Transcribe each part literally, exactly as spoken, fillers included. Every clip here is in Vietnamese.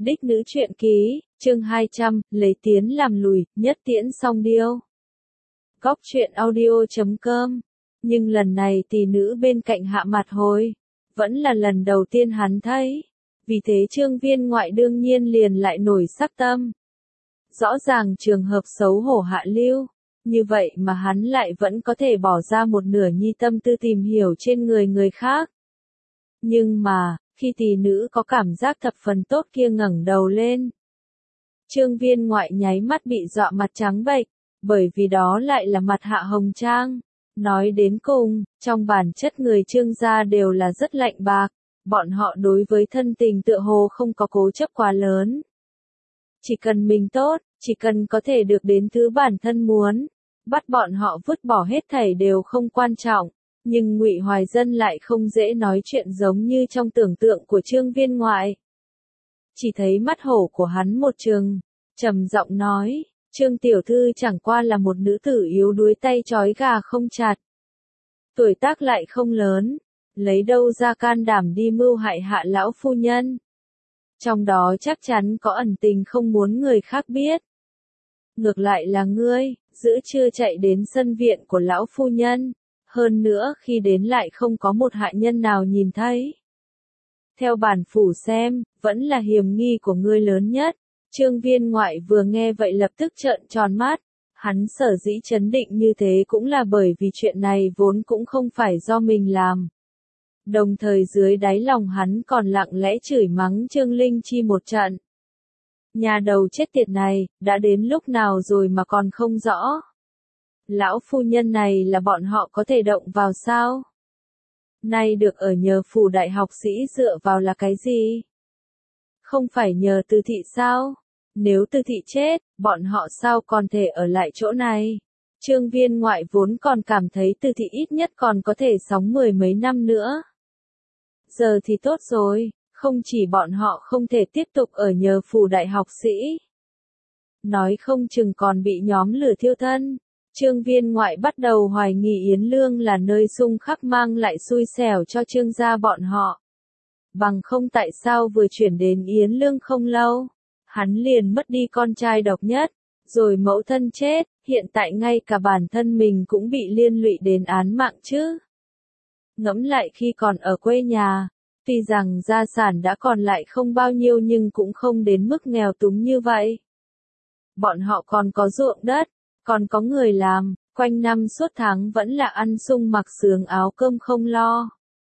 Đích nữ truyện ký, chương hai trăm, lấy tiến làm lùi, nhất tiễn song điêu. Góc truyện audio chấm com. Nhưng lần này tỷ nữ bên cạnh Hạ Mạt Hồi, vẫn là lần đầu tiên hắn thấy. Vì thế Trương Viên Ngoại đương nhiên liền lại nổi sắc tâm. Rõ ràng trường hợp xấu hổ hạ lưu, như vậy mà hắn lại vẫn có thể bỏ ra một nửa nhi tâm tư tìm hiểu trên người người khác. Nhưng mà, khi tỷ nữ có cảm giác thập phần tốt kia ngẩng đầu lên, Trương Viên Ngoại nháy mắt bị dọa mặt trắng bệch, bởi vì đó lại là mặt Hạ Hồng Trang. Nói đến cùng, trong bản chất người Trương gia đều là rất lạnh bạc, bọn họ đối với thân tình tựa hồ không có cố chấp quá lớn. Chỉ cần mình tốt, chỉ cần có thể được đến thứ bản thân muốn, bắt bọn họ vứt bỏ hết thảy đều không quan trọng. Nhưng Ngụy Hoài Dân lại không dễ nói chuyện giống như trong tưởng tượng của Trương Viên Ngoại. Chỉ thấy mắt hổ của hắn một trừng, trầm giọng nói, Trương tiểu thư chẳng qua là một nữ tử yếu đuối tay trói gà không chặt. Tuổi tác lại không lớn, lấy đâu ra can đảm đi mưu hại Hạ lão phu nhân. Trong đó chắc chắn có ẩn tình không muốn người khác biết. Ngược lại là ngươi, giữ chưa chạy đến sân viện của lão phu nhân. Hơn nữa khi đến lại không có một hạ nhân nào nhìn thấy. Theo bản phủ xem, vẫn là hiểm nghi của ngươi lớn nhất. Trương Viên Ngoại vừa nghe vậy lập tức trợn tròn mắt. Hắn sở dĩ chấn định như thế cũng là bởi vì chuyện này vốn cũng không phải do mình làm. Đồng thời dưới đáy lòng hắn còn lặng lẽ chửi mắng Trương Linh Chi một trận. Nhà đầu chết tiệt này, đã đến lúc nào rồi mà còn không rõ. Lão phu nhân này là bọn họ có thể động vào sao? Nay được ở nhờ phủ đại học sĩ dựa vào là cái gì? Không phải nhờ Từ thị sao? Nếu Từ thị chết, bọn họ sao còn thể ở lại chỗ này? Trương Viên Ngoại vốn còn cảm thấy Từ thị ít nhất còn có thể sống mười mấy năm nữa. Giờ thì tốt rồi, không chỉ bọn họ không thể tiếp tục ở nhờ phủ đại học sĩ. Nói không chừng còn bị nhóm lửa thiêu thân. Trương Viên Ngoại bắt đầu hoài nghi Yến Lương là nơi xung khắc mang lại xui xẻo cho Trương gia bọn họ. Bằng không tại sao vừa chuyển đến Yến Lương không lâu, hắn liền mất đi con trai độc nhất, rồi mẫu thân chết, hiện tại ngay cả bản thân mình cũng bị liên lụy đến án mạng chứ. Ngẫm lại khi còn ở quê nhà, tuy rằng gia sản đã còn lại không bao nhiêu nhưng cũng không đến mức nghèo túng như vậy. Bọn họ còn có ruộng đất, còn có người làm, quanh năm suốt tháng vẫn là ăn sung mặc sướng áo cơm không lo.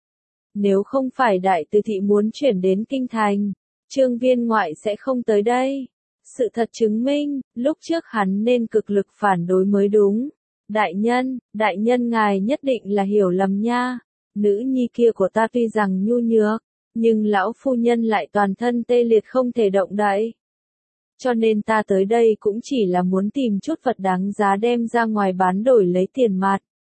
Nếu không phải Đại Từ thị muốn chuyển đến Kinh Thành, Trương Viên Ngoại sẽ không tới đây. Sự thật chứng minh, lúc trước hắn nên cực lực phản đối mới đúng. Đại nhân, đại nhân ngài nhất định là hiểu lầm nha. Nữ nhi kia của ta tuy rằng nhu nhược, nhưng lão phu nhân lại toàn thân tê liệt không thể động đậy. Cho nên ta tới đây cũng chỉ là muốn tìm chút vật đáng giá đem ra ngoài bán đổi lấy tiền mặt.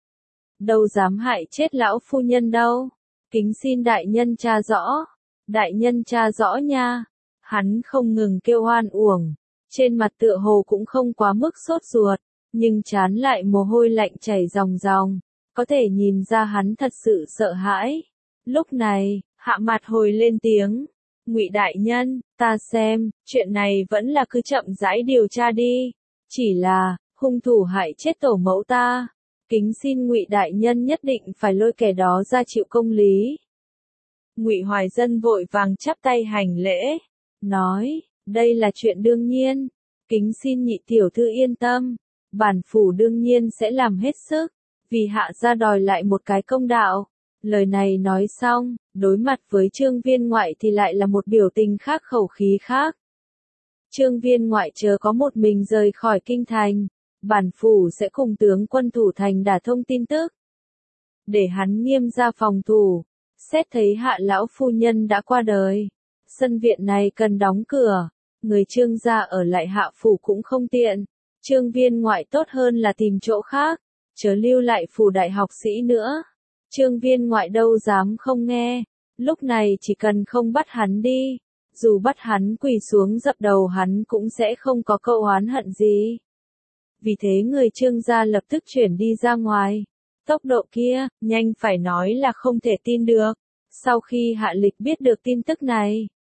Đâu dám hại chết lão phu nhân đâu. Kính xin đại nhân tra rõ. Đại nhân tra rõ nha. Hắn không ngừng kêu oan uổng. Trên mặt tựa hồ cũng không quá mức sốt ruột. Nhưng trán lại mồ hôi lạnh chảy ròng ròng. Có thể nhìn ra hắn thật sự sợ hãi. Lúc này, Hạ Mạt Hồi lên tiếng. Ngụy đại nhân, ta xem, chuyện này vẫn là cứ chậm rãi điều tra đi. Chỉ là, hung thủ hại chết tổ mẫu ta. Kính xin Ngụy đại nhân nhất định phải lôi kẻ đó ra chịu công lý. Ngụy Hoài Dân vội vàng chắp tay hành lễ, nói, đây là chuyện đương nhiên. Kính xin Nhị tiểu thư yên tâm, bản phủ đương nhiên sẽ làm hết sức, vì Hạ gia đòi lại một cái công đạo. Lời này nói xong, đối mặt với Trương Viên Ngoại thì lại là một biểu tình khác khẩu khí khác. Trương Viên Ngoại chờ có một mình rời khỏi Kinh Thành, bản phủ sẽ cùng tướng quân thủ thành đả thông tin tức. Để hắn nghiêm ra phòng thủ, xét thấy Hạ lão phu nhân đã qua đời. Sân viện này cần đóng cửa, người Trương gia ở lại Hạ phủ cũng không tiện. Trương Viên Ngoại tốt hơn là tìm chỗ khác, chớ lưu lại phủ đại học sĩ nữa. Trương Viên Ngoại đâu dám không nghe, lúc này chỉ cần không bắt hắn đi, dù bắt hắn quỳ xuống dập đầu hắn cũng sẽ không có câu oán hận gì. Vì thế người Trương gia lập tức chuyển đi ra ngoài. Tốc độ kia, nhanh phải nói là không thể tin được. Sau khi Hạ Lịch biết được tin tức này,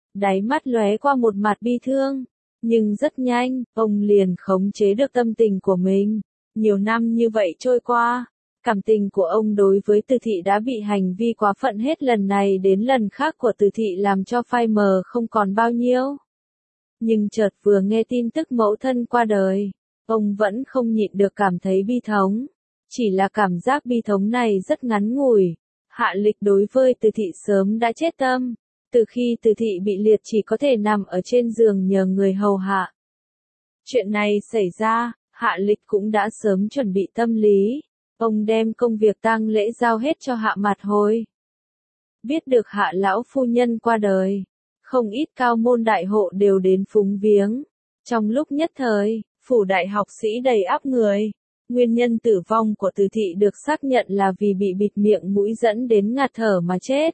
Đáy mắt lóe qua một mặt bi thương, nhưng rất nhanh, ông liền khống chế được tâm tình của mình. Nhiều năm như vậy trôi qua, cảm tình của ông đối với Từ Thị đã bị hành vi quá phận hết lần này đến lần khác của Từ Thị làm cho phai mờ không còn bao nhiêu. Nhưng chợt vừa nghe tin tức mẫu thân qua đời, ông vẫn không nhịn được cảm thấy bi thống. Chỉ là cảm giác bi thống này rất ngắn ngủi. Hạ Lịch đối với Từ Thị sớm đã chết tâm. Từ khi Từ Thị bị liệt chỉ có thể nằm ở trên giường nhờ người hầu hạ. Chuyện này xảy ra, Hạ Lịch cũng đã sớm chuẩn bị tâm lý. Ông đem công việc tang lễ giao hết cho Hạ Mạt Hồi. Biết được Hạ lão phu nhân qua đời, không ít cao môn đại hộ đều đến phúng viếng. Trong lúc nhất thời, phủ đại học sĩ đầy ắp người. Nguyên nhân tử vong của Từ Thị được xác nhận là vì bị bịt miệng mũi dẫn đến ngạt thở mà chết.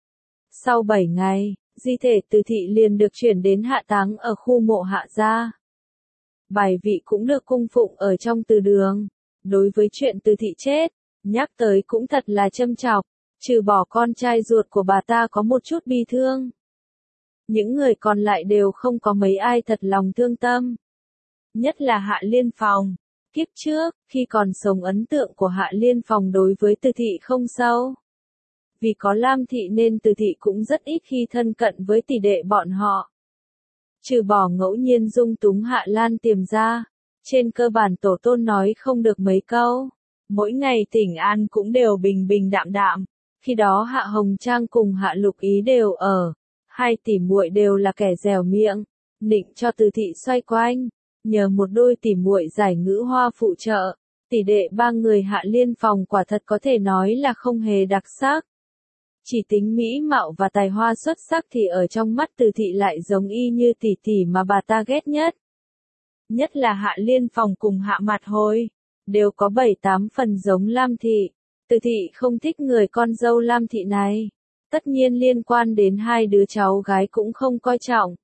Sau bảy ngày, di thể Từ Thị liền được chuyển đến hạ táng ở khu mộ Hạ gia. Bài vị cũng được cung phụng ở trong từ đường. Đối với chuyện Từ Thị chết, nhắc tới cũng thật là châm chọc, trừ bỏ con trai ruột của bà ta có một chút bi thương. Những người còn lại đều không có mấy ai thật lòng thương tâm. Nhất là Hạ Liên Phòng. Kiếp trước, khi còn sống ấn tượng của Hạ Liên Phòng đối với Từ Thị không sâu. Vì có Lam Thị nên Từ Thị cũng rất ít khi thân cận với tỷ đệ bọn họ. Trừ bỏ ngẫu nhiên dung túng Hạ Lan Tiềm ra, trên cơ bản tổ tôn nói không được mấy câu. Mỗi ngày thỉnh an cũng đều bình bình đạm đạm. Khi đó Hạ Hồng Trang cùng Hạ Lục Ý đều ở. Hai tỷ muội đều là kẻ dẻo miệng, nịnh cho Từ Thị xoay quanh. Nhờ một đôi tỷ muội giải ngữ hoa phụ trợ, tỷ đệ ba người Hạ Liên Phòng quả thật có thể nói là không hề đặc sắc. Chỉ tính mỹ mạo và tài hoa xuất sắc thì ở trong mắt Từ Thị lại giống y như tỷ tỷ mà bà ta ghét nhất. Nhất là Hạ Liên Phòng cùng Hạ Mạt Hồi, đều có bảy tám phần giống Lam Thị. Từ Thị không thích người con dâu Lam Thị này. Tất nhiên liên quan đến hai đứa cháu gái cũng không coi trọng.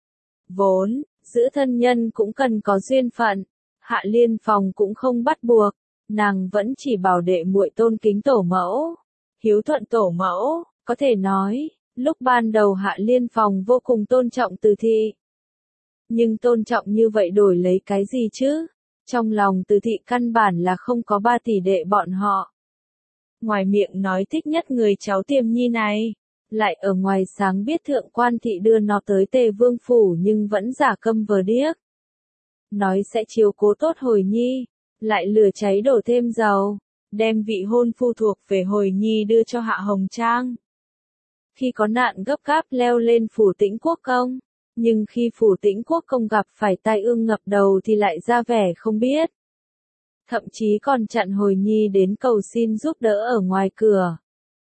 Vốn, giữ thân nhân cũng cần có duyên phận. Hạ Liên Phòng cũng không bắt buộc, nàng vẫn chỉ bảo đệ muội tôn kính tổ mẫu, hiếu thuận tổ mẫu, có thể nói, lúc ban đầu Hạ Liên Phòng vô cùng tôn trọng Từ Thị. Nhưng tôn trọng như vậy đổi lấy cái gì chứ? Trong lòng Từ Thị căn bản là không có ba tỷ đệ bọn họ. Ngoài miệng nói thích nhất người cháu Tiềm Nhi này, lại ở ngoài sáng biết thượng quan thị đưa nó tới Tề Vương phủ nhưng vẫn giả câm vờ điếc. Nói sẽ chiếu cố tốt Hồi Nhi, lại lửa cháy đổ thêm dầu, đem vị hôn phu thuộc về Hồi Nhi đưa cho Hạ Hồng Trang. Khi có nạn gấp gáp leo lên phủ Tĩnh Quốc Công, nhưng khi phủ Tĩnh Quốc Công gặp phải tai ương ngập đầu thì lại ra vẻ không biết. Thậm chí còn chặn Hồi Nhi đến cầu xin giúp đỡ ở ngoài cửa.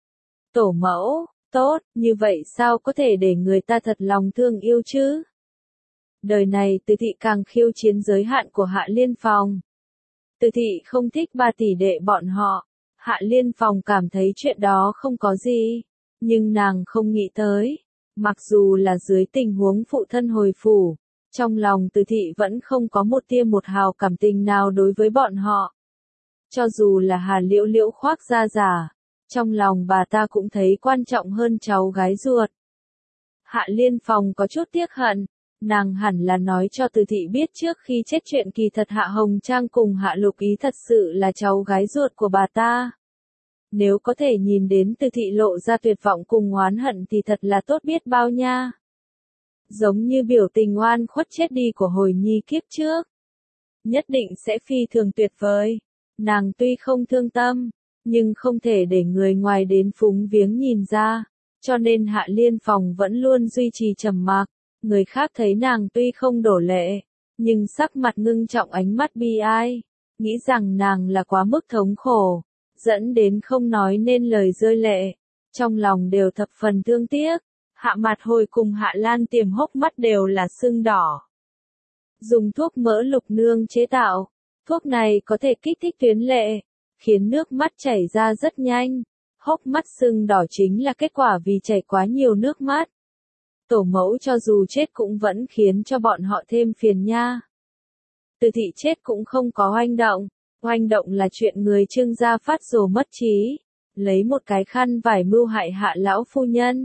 Tổ mẫu, tốt, như vậy sao có thể để người ta thật lòng thương yêu chứ? Đời này Từ Thị càng khiêu chiến giới hạn của Hạ Liên Phòng. Từ Thị không thích ba tỷ đệ bọn họ. Hạ Liên Phòng cảm thấy chuyện đó không có gì. Nhưng nàng không nghĩ tới. Mặc dù là dưới tình huống phụ thân hồi phủ, trong lòng Từ Thị vẫn không có một tia một hào cảm tình nào đối với bọn họ. Cho dù là Hà Liễu Liễu khoác da giả, trong lòng bà ta cũng thấy quan trọng hơn cháu gái ruột. Hạ Liên Phòng có chút tiếc hận, nàng hẳn là nói cho Từ Thị biết trước khi chết chuyện kỳ thật Hạ Hồng Trang cùng Hạ Lục Ý thật sự là cháu gái ruột của bà ta. Nếu có thể nhìn đến Từ Thị lộ ra tuyệt vọng cùng oán hận thì thật là tốt biết bao nha. Giống như biểu tình oan khuất chết đi của Hồi Nhi kiếp trước. Nhất định sẽ phi thường tuyệt vời. Nàng tuy không thương tâm, nhưng không thể để người ngoài đến phúng viếng nhìn ra. Cho nên Hạ Liên Phòng vẫn luôn duy trì trầm mặc. Người khác thấy nàng tuy không đổ lệ, nhưng sắc mặt ngưng trọng ánh mắt bi ai. Nghĩ rằng nàng là quá mức thống khổ, dẫn đến không nói nên lời rơi lệ. Trong lòng đều thập phần thương tiếc. Hạ Mạt Hồi cùng Hạ Lan Tiềm hốc mắt đều là sưng đỏ. Dùng thuốc mỡ lục nương chế tạo. Thuốc này có thể kích thích tuyến lệ, khiến nước mắt chảy ra rất nhanh. Hốc mắt sưng đỏ chính là kết quả vì chảy quá nhiều nước mắt. Tổ mẫu cho dù chết cũng vẫn khiến cho bọn họ thêm phiền nha. Từ Thị chết cũng không có oanh động. Oanh động là chuyện người Trương gia phát rồ mất trí, lấy một cái khăn vải mưu hại Hạ lão phu nhân.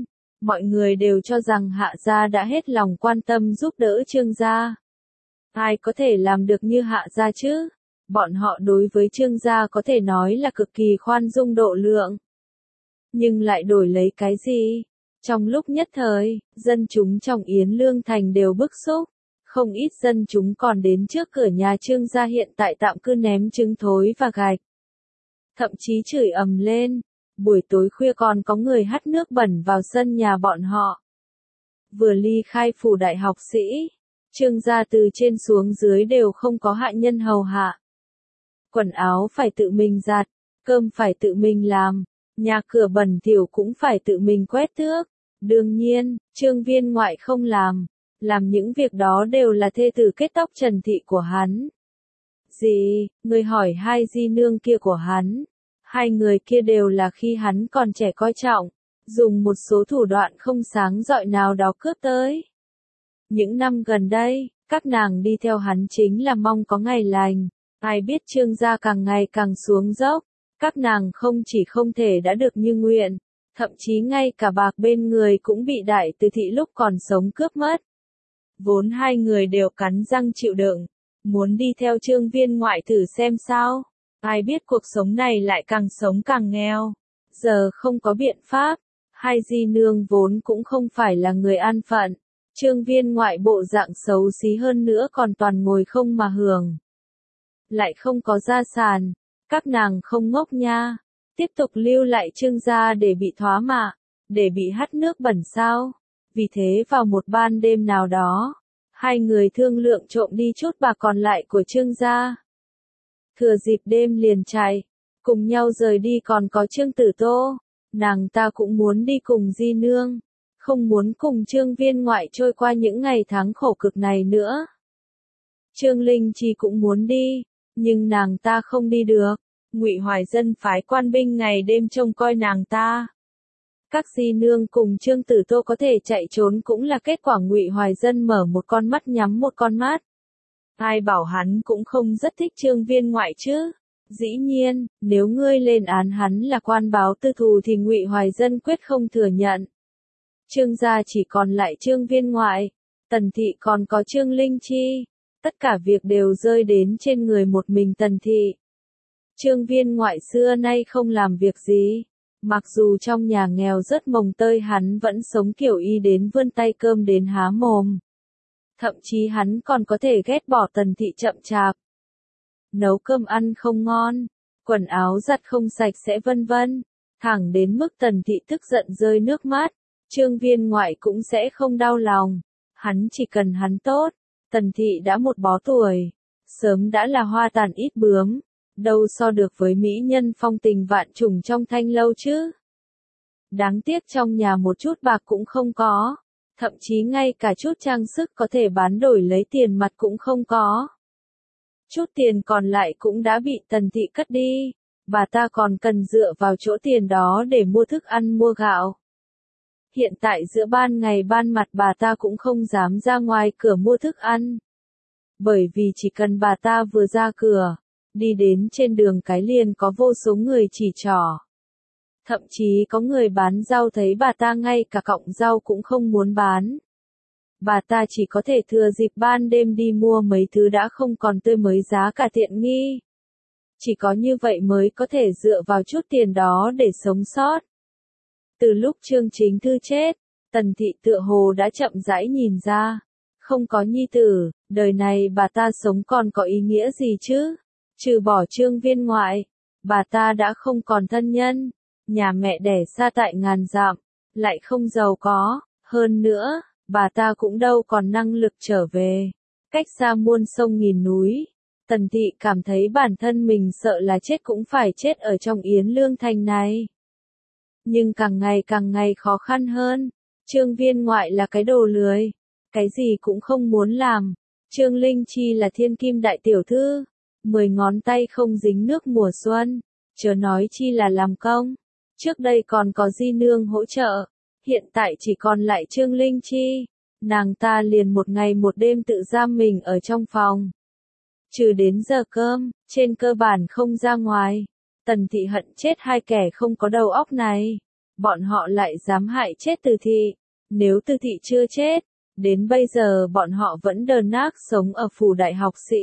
Mọi người đều cho rằng Hạ gia đã hết lòng quan tâm giúp đỡ Trương gia. Ai có thể làm được như Hạ gia chứ? Bọn họ đối với Trương gia có thể nói là cực kỳ khoan dung độ lượng. Nhưng lại đổi lấy cái gì? Trong lúc nhất thời, dân chúng trong Yến Lương Thành đều bức xúc. Không ít dân chúng còn đến trước cửa nhà Trương gia hiện tại tạm cư ném trứng thối và gạch. Thậm chí chửi ầm lên. Buổi tối khuya còn có người hắt nước bẩn vào sân nhà bọn họ. Vừa ly khai phủ đại học sĩ, Trương gia từ trên xuống dưới đều không có hạ nhân hầu hạ. Quần áo phải tự mình giặt, cơm phải tự mình làm, nhà cửa bẩn thỉu cũng phải tự mình quét tước. Đương nhiên, Trương Viên Ngoại không làm, làm những việc đó đều là thê tử kết tóc Trần Thị của hắn. Gì, người hỏi hai di nương kia của hắn. Hai người kia đều là khi hắn còn trẻ coi trọng, dùng một số thủ đoạn không sáng rọi nào đó cướp tới. Những năm gần đây, các nàng đi theo hắn chính là mong có ngày lành, ai biết Trương gia càng ngày càng xuống dốc, các nàng không chỉ không thể đã được như nguyện, thậm chí ngay cả bạc bên người cũng bị đại từ thị lúc còn sống cướp mất. Vốn hai người đều cắn răng chịu đựng, muốn đi theo Trương Viên Ngoại thử xem sao. Ai biết cuộc sống này lại càng sống càng nghèo. Giờ không có biện pháp. Hai di nương vốn cũng không phải là người an phận. Trương Viên Ngoại bộ dạng xấu xí hơn nữa còn toàn ngồi không mà hưởng. Lại không có gia sản. Các nàng không ngốc nha. Tiếp tục lưu lại Trương gia để bị thoá mạ. Để bị hắt nước bẩn sao. Vì thế vào một ban đêm nào đó. Hai người thương lượng trộm đi chút bạc còn lại của Trương gia. Thừa dịp đêm liền chạy, cùng nhau rời đi còn có Trương Tử Tô, nàng ta cũng muốn đi cùng di nương, không muốn cùng Trương Viên Ngoại trôi qua những ngày tháng khổ cực này nữa. Trương Linh Chi cũng muốn đi, nhưng nàng ta không đi được, Ngụy Hoài Dân phái quan binh ngày đêm trông coi nàng ta. Các di nương cùng Trương Tử Tô có thể chạy trốn cũng là kết quả Ngụy Hoài Dân mở một con mắt nhắm một con mắt. Ai bảo hắn cũng không rất thích Trương Viên Ngoại chứ? Dĩ nhiên, nếu ngươi lên án hắn là quan báo tư thù thì Ngụy Hoài Dân quyết không thừa nhận. Trương gia chỉ còn lại Trương Viên Ngoại, Tần Thị còn có Trương Linh Chi, tất cả việc đều rơi đến trên người một mình Tần Thị. Trương Viên Ngoại xưa nay không làm việc gì, mặc dù trong nhà nghèo rất mồng tơi hắn vẫn sống kiểu y đến vươn tay cơm đến há mồm. Thậm chí hắn còn có thể ghét bỏ Tần Thị chậm chạp. Nấu cơm ăn không ngon, quần áo giặt không sạch sẽ vân vân. Thẳng đến mức Tần Thị tức giận rơi nước mắt, Trương Viên Ngoại cũng sẽ không đau lòng. Hắn chỉ cần hắn tốt, Tần Thị đã một bó tuổi, sớm đã là hoa tàn ít bướm, đâu so được với mỹ nhân phong tình vạn trùng trong thanh lâu chứ. Đáng tiếc trong nhà một chút bạc cũng không có. Thậm chí ngay cả chút trang sức có thể bán đổi lấy tiền mặt cũng không có. Chút tiền còn lại cũng đã bị Tần Thị cất đi. Bà ta còn cần dựa vào chỗ tiền đó để mua thức ăn mua gạo. Hiện tại giữa ban ngày ban mặt bà ta cũng không dám ra ngoài cửa mua thức ăn. Bởi vì chỉ cần bà ta vừa ra cửa, đi đến trên đường cái liền có vô số người chỉ trỏ. Thậm chí có người bán rau thấy bà ta ngay cả cọng rau cũng không muốn bán. Bà ta chỉ có thể thừa dịp ban đêm đi mua mấy thứ đã không còn tươi mới giá cả tiện nghi. Chỉ có như vậy mới có thể dựa vào chút tiền đó để sống sót. Từ lúc Trương Chính Thư chết, Tần Thị tựa hồ đã chậm rãi nhìn ra. Không có nhi tử, đời này bà ta sống còn có ý nghĩa gì chứ? Trừ bỏ Trương Viên Ngoại, bà ta đã không còn thân nhân. Nhà mẹ đẻ xa tại ngàn dặm, lại không giàu có, hơn nữa, bà ta cũng đâu còn năng lực trở về. Cách xa muôn sông nghìn núi, Tần Thị cảm thấy bản thân mình sợ là chết cũng phải chết ở trong Yến Lương Thành này. Nhưng càng ngày càng ngày khó khăn hơn, Trương Viên Ngoại là cái đồ lười, cái gì cũng không muốn làm. Trương Linh Chi là thiên kim đại tiểu thư, mười ngón tay không dính nước mùa xuân, chớ nói chi là làm công. Trước đây còn có di nương hỗ trợ, hiện tại chỉ còn lại Trương Linh Chi, nàng ta liền một ngày một đêm tự giam mình ở trong phòng. Trừ đến giờ cơm, trên cơ bản không ra ngoài. Tần Thị hận chết hai kẻ không có đầu óc này. bọn họ lại dám hại chết Từ Thị. Nếu Từ Thị chưa chết, đến bây giờ bọn họ vẫn đờ nác sống ở phủ đại học sĩ.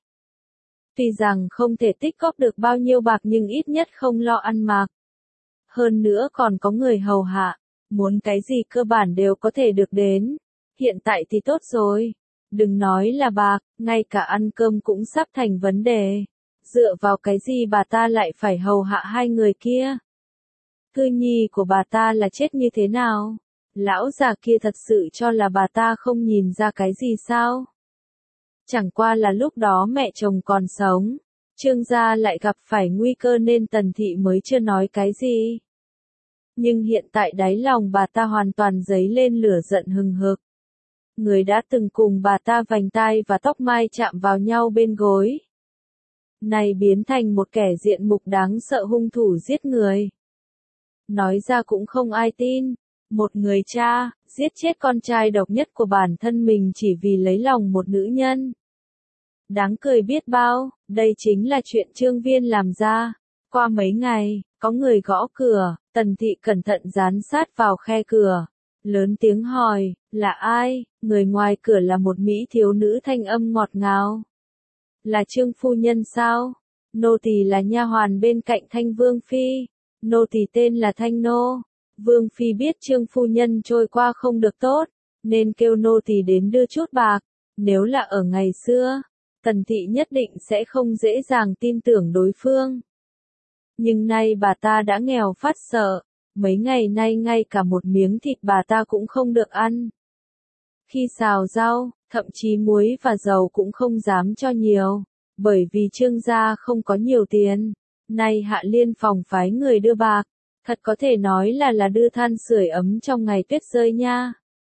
Tuy rằng không thể tích góp được bao nhiêu bạc nhưng ít nhất không lo ăn mặc. Hơn nữa còn có người hầu hạ, muốn cái gì cơ bản đều có thể được đến. Hiện tại thì tốt rồi. Đừng nói là bạc, ngay cả ăn cơm cũng sắp thành vấn đề. Dựa vào cái gì bà ta lại phải hầu hạ hai người kia? Cư nhi của bà ta là chết như thế nào? Lão già kia thật sự cho là bà ta không nhìn ra cái gì sao? Chẳng qua là lúc đó mẹ chồng còn sống, Trương gia lại gặp phải nguy cơ nên Tần Thị mới chưa nói cái gì. Nhưng hiện tại đáy lòng bà ta hoàn toàn dấy lên lửa giận hừng hực. Người đã từng cùng bà ta vành tai và tóc mai chạm vào nhau bên gối, này biến thành một kẻ diện mục đáng sợ hung thủ giết người. Nói ra cũng không ai tin. Một người cha, giết chết con trai độc nhất của bản thân mình chỉ vì lấy lòng một nữ nhân. Đáng cười biết bao, đây chính là chuyện Trương Viên làm ra. Qua mấy ngày, có người gõ cửa, Tần Thị cẩn thận dán sát vào khe cửa. Lớn tiếng hỏi, là ai? Người ngoài cửa là một mỹ thiếu nữ thanh âm ngọt ngào. Là Trương phu nhân sao? Nô tỳ là nha hoàn bên cạnh Thanh Vương phi. Nô tỳ tên là Thanh Nô. Vương phi biết Trương phu nhân trôi qua không được tốt, nên kêu nô tỳ đến đưa chút bạc. Nếu là ở ngày xưa, Tần Thị nhất định sẽ không dễ dàng tin tưởng đối phương. Nhưng nay bà ta đã nghèo phát sợ, mấy ngày nay ngay cả một miếng thịt bà ta cũng không được ăn. Khi xào rau, thậm chí muối và dầu cũng không dám cho nhiều, bởi vì Trương gia không có nhiều tiền. Nay Hạ Liên phòng phái người đưa bạc, thật có thể nói là là đưa than sưởi ấm trong ngày tuyết rơi nha.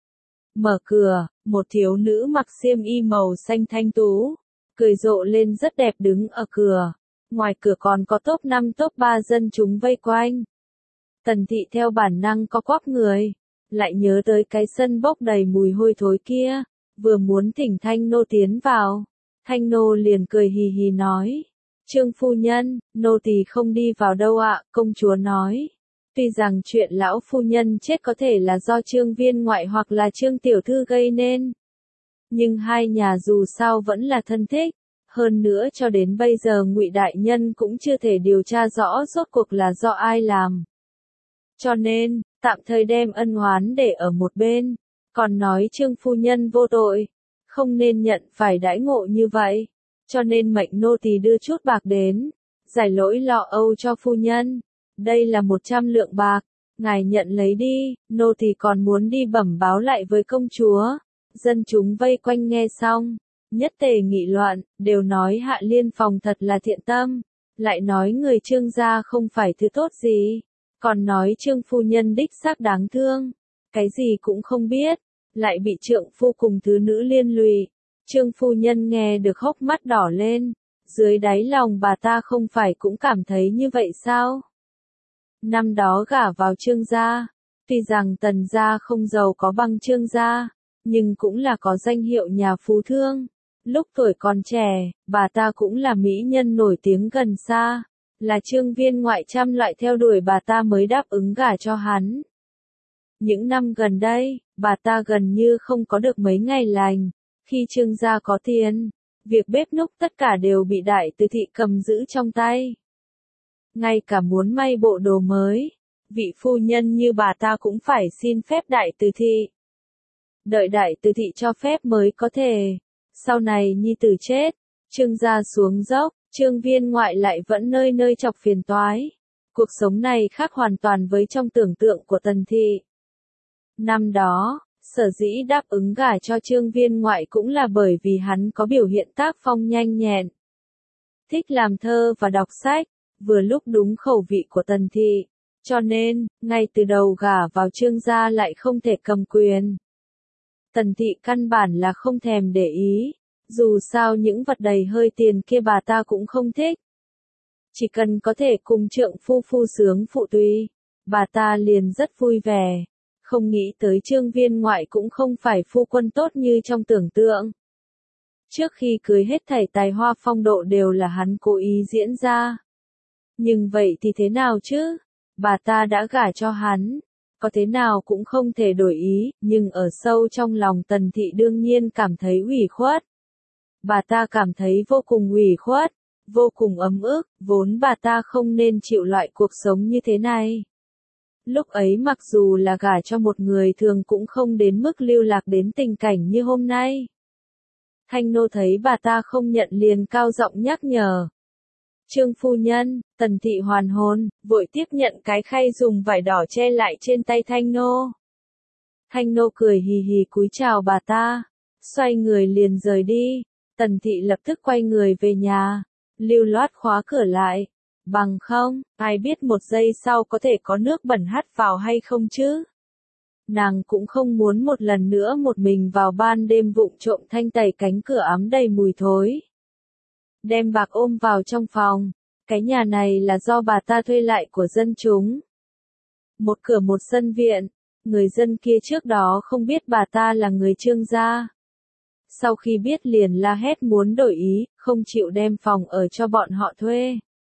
Mở cửa, một thiếu nữ mặc xiêm y màu xanh thanh tú, cười rộ lên rất đẹp đứng ở cửa. Ngoài cửa còn có top năm top ba dân chúng vây quanh. Tần Thị theo bản năng co quắp người, lại nhớ tới cái sân bốc đầy mùi hôi thối kia, vừa muốn thỉnh Thanh Nô tiến vào. Thanh Nô liền cười hì hì nói, Trương phu nhân, nô tỳ không đi vào đâu ạ, công chúa nói. Tuy rằng chuyện lão phu nhân chết có thể là do Trương viên ngoại hoặc là Trương tiểu thư gây nên, nhưng hai nhà dù sao vẫn là thân thích. Hơn nữa cho đến bây giờ Ngụy đại nhân cũng chưa thể điều tra rõ rốt cuộc là do ai làm. Cho nên, tạm thời đem ân oán để ở một bên, còn nói Trương phu nhân vô tội, không nên nhận phải đãi ngộ như vậy. Cho nên mệnh nô tỳ đưa chút bạc đến, giải lỗi lo âu cho phu nhân. Đây là một trăm lượng bạc, ngài nhận lấy đi, nô tỳ còn muốn đi bẩm báo lại với công chúa. Dân chúng vây quanh nghe xong, nhất tề nghị loạn, đều nói Hạ Liên phòng thật là thiện tâm, lại nói người Trương gia không phải thứ tốt gì, còn nói Trương phu nhân đích xác đáng thương, cái gì cũng không biết, lại bị trượng phu cùng thứ nữ liên lụy. Trương phu nhân nghe được hốc mắt đỏ lên, dưới đáy lòng bà ta không phải cũng cảm thấy như vậy sao? Năm đó gả vào Trương gia, tuy rằng Tần gia không giàu có bằng Trương gia, nhưng cũng là có danh hiệu nhà phú thương. Lúc tuổi còn trẻ, bà ta cũng là mỹ nhân nổi tiếng gần xa, là Trương viên ngoại trăm loại theo đuổi bà ta mới đáp ứng gả cho hắn. Những năm gần đây, bà ta gần như không có được mấy ngày lành. Khi Trương gia có tiền, việc bếp núc tất cả đều bị Đại Từ Thị cầm giữ trong tay. Ngay cả muốn may bộ đồ mới, vị phu nhân như bà ta cũng phải xin phép Đại Từ Thị. Đợi Đại Từ Thị cho phép mới có thể. Sau này nhi tử chết, Trương gia xuống dốc, Trương viên ngoại lại vẫn nơi nơi chọc phiền toái. Cuộc sống này khác hoàn toàn với trong tưởng tượng của Tần Thị. Năm đó, sở dĩ đáp ứng gả cho Trương viên ngoại cũng là bởi vì hắn có biểu hiện tác phong nhanh nhẹn, thích làm thơ và đọc sách, vừa lúc đúng khẩu vị của Tần Thị. Cho nên, ngay từ đầu gả vào Trương gia lại không thể cầm quyền. Tần Thị căn bản là không thèm để ý, dù sao những vật đầy hơi tiền kia bà ta cũng không thích. Chỉ cần có thể cùng trượng phu phu sướng phụ tùy, bà ta liền rất vui vẻ. Không nghĩ tới Trương viên ngoại cũng không phải phu quân tốt như trong tưởng tượng. Trước khi cưới hết thảy tài hoa phong độ đều là hắn cố ý diễn ra. Nhưng vậy thì thế nào chứ? Bà ta đã gả cho hắn, có thế nào cũng không thể đổi ý, nhưng ở sâu trong lòng Tần Thị đương nhiên cảm thấy ủy khuất. Bà ta cảm thấy vô cùng ủy khuất, vô cùng ấm ức, vốn bà ta không nên chịu loại cuộc sống như thế này. Lúc ấy mặc dù là gả cho một người thường cũng không đến mức lưu lạc đến tình cảnh như hôm nay. Thanh nô thấy bà ta không nhận liền cao giọng nhắc nhở. Trương phu nhân, Tần Thị hoàn hồn, vội tiếp nhận cái khay dùng vải đỏ che lại trên tay Thanh nô. Thanh nô cười hì hì cúi chào bà ta, xoay người liền rời đi. Tần Thị lập tức quay người về nhà, lưu loát khóa cửa lại. Bằng không, ai biết một giây sau có thể có nước bẩn hắt vào hay không chứ? Nàng cũng không muốn một lần nữa một mình vào ban đêm vụng trộm thanh tẩy cánh cửa ám đầy mùi thối. Đem bạc ôm vào trong phòng, cái nhà này là do bà ta thuê lại của dân chúng. Một cửa một sân viện, người dân kia trước đó không biết bà ta là người Trương gia. Sau khi biết liền la hét muốn đổi ý, không chịu đem phòng ở cho bọn họ thuê.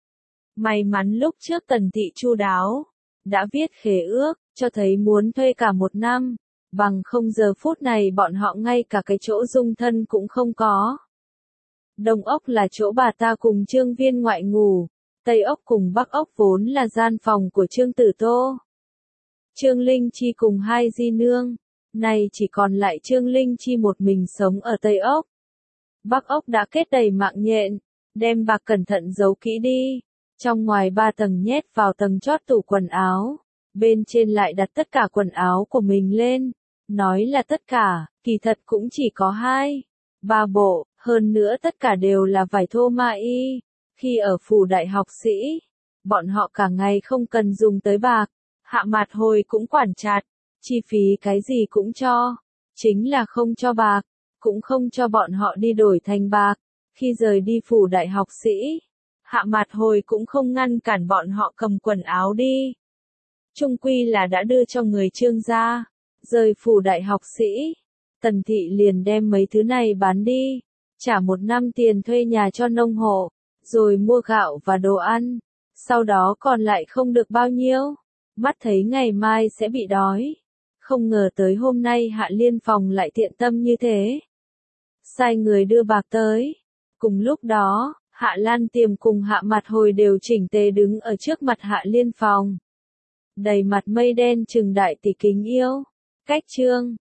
May mắn lúc trước Tần Thị chu đáo, đã viết khế ước, cho thấy muốn thuê cả một năm, bằng không giờ phút này bọn họ ngay cả cái chỗ dung thân cũng không có. Đông ốc là chỗ bà ta cùng Trương Viên ngoại ngủ, Tây ốc cùng Bắc ốc vốn là gian phòng của Trương Tử Tô. Trương Linh Chi cùng hai di nương, nay chỉ còn lại Trương Linh Chi một mình sống ở Tây ốc. Bắc ốc đã kết đầy mạng nhện, đem bạc cẩn thận giấu kỹ đi. Trong ngoài ba tầng nhét vào tầng chót tủ quần áo, bên trên lại đặt tất cả quần áo của mình lên. Nói là tất cả, kỳ thật cũng chỉ có hai, ba bộ, hơn nữa tất cả đều là vải thô ma y. Khi ở phủ đại học sĩ, bọn họ cả ngày không cần dùng tới bạc, Hạ Mạt Hồi cũng quản chặt, chi phí cái gì cũng cho, chính là không cho bạc, cũng không cho bọn họ đi đổi thành bạc. Khi rời đi phủ đại học sĩ, Hạ Mạt Hồi cũng không ngăn cản bọn họ cầm quần áo đi. Chung quy là đã đưa cho người Trương gia, rời phủ đại học sĩ. Tần Thị liền đem mấy thứ này bán đi, trả một năm tiền thuê nhà cho nông hộ, rồi mua gạo và đồ ăn, sau đó còn lại không được bao nhiêu, mắt thấy ngày mai sẽ bị đói. Không ngờ tới hôm nay Hạ Liên Phòng lại thiện tâm như thế. Sai người đưa bạc tới. Cùng lúc đó, Hạ Lan Tiềm cùng Hạ Mạt Hồi đều chỉnh tề đứng ở trước mặt Hạ Liên Phòng. Đầy mặt mây đen trừng đại tỷ kính yêu. Cách chương